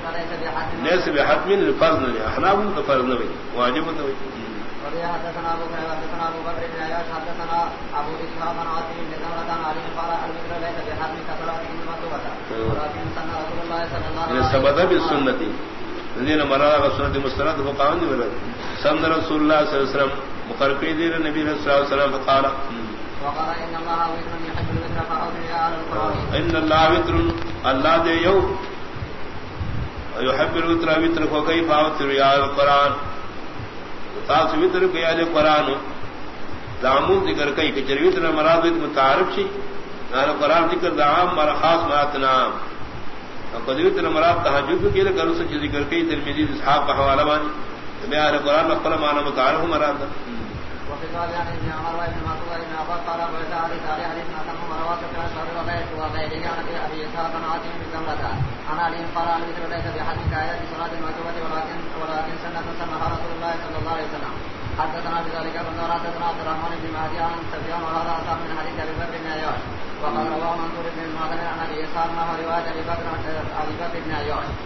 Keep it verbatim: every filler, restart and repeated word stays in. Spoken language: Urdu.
ليس بحتم الفرض احناف فرض نہیں واجب نہیں. حدثنا ابو بكر حدثنا ابو بكر بن عياش حدثنا ابو اسحاق عن عاصم بن زمرة عن علي قال الوتر ليس بحتم كصلاة المكتوبة ولكن سنة رسول الله صلى الله عليه وسلم ثبت بالسنة الذين مروا بالسنة المستند فقام ولد سن رسول الله صلى الله عليه وسلم مقرقين النبي صلى الله عليه وسلم فقال وقال ان الله وتر يحب الوتر فاوتر على القرآن ان الله وتر الله دے یو يحب الوتر وتر فكيف اوتر على القرآن تاس وتر کے على القرآن دامو ذکر کئی کہ وتر مراد متعارف شی على القرآن ذکر دعام مر خاص ماتنا قدوت مراد تہجد کے لیے کرو سے ذکر کئی ترمذی اصحاب کا حوالہ بانی میں على القرآن مقبل معنی متعارف مراد وفي قال يعني ابن عمر وابن مسعود وابن عباس قال وجاء علي تعالى حديث ما تم مروات كان شر وغيره وغيره عن ابي اسحاق عن عاصم بن زمرة عن علي قال الوتر ليس بحد كآيات صلاة المكتوبة ولكن ولكن سنة سنها رسول الله صلى الله عليه وسلم. حدثنا بذلك ابن حدثنا عبد الرحمن بن مهدي عن سفيان وهذا اصح من حديث ابي بكر بن عياش وقال رواه منصور بن المعتمر عن ابي اسحاق ما هو رواية ابي بكر ابي بكر بن عياش.